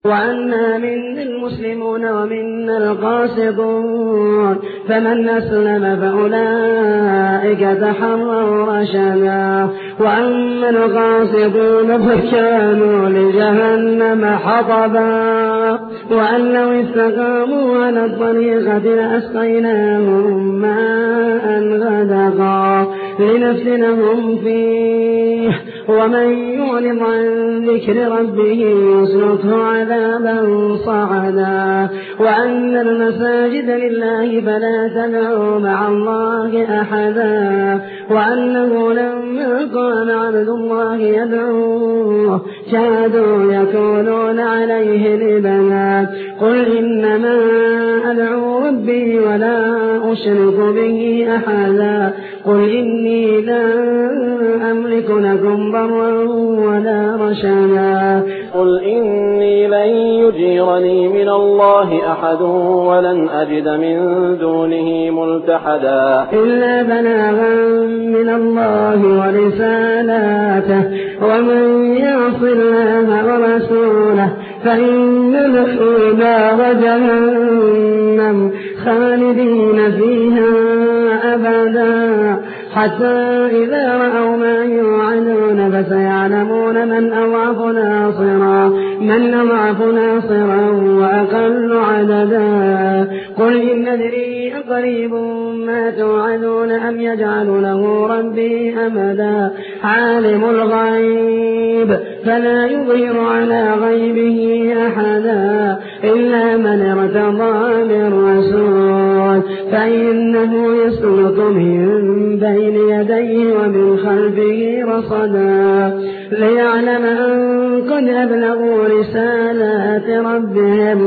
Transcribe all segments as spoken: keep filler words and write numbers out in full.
وأنا منا المسلمون ومنا القاسطون، فمن أسلم فأولئك تحروا رشدا. وأما القاسطون فكانوا لجهنم حطبا، وأن لو استقاموا على الطريقة لأسقيناهم ماء غدقا لنفتنهم فيه، ومن يعرض عن ذكر ربه يسلكه عذابا صعدا. وأن المساجد لله فلا تدعوا مع الله أحدا، وأنه لما قام عبد الله يدعوه كادوا يكونون عليه لبنا. قل إنما أدعو ربي ولا أشرك به أحدا. قل إني لا أملك لكم ضرا ولا رشدا. قل إني لن يجيرني من الله أحد ولن أجد من دونه ملتحدا إلا بلاغا من الله ورسالاته، ومن يعص الله ورسوله فإن له نار جهنم خالدين فيها أبدا. حتى إذا رأوا ما يوعدون فسيعلمون من أضعف ناصرا من أضعف ناصرا وأقل عددا. قل إن أدري أقريب ما توعدون أم يجعل له ربي أمدا. عالم الغيب فلا يظهر على غيبه أحدا إلا من ارتضى من رسول، فإنه يسلك من بين يديه ومن خلفه رصدا ليعلم أن قد أبلغوا رسالات ربهم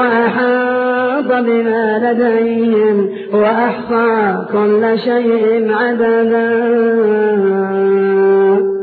وأحاط بما لديهم وأحصى كل شيء عددا.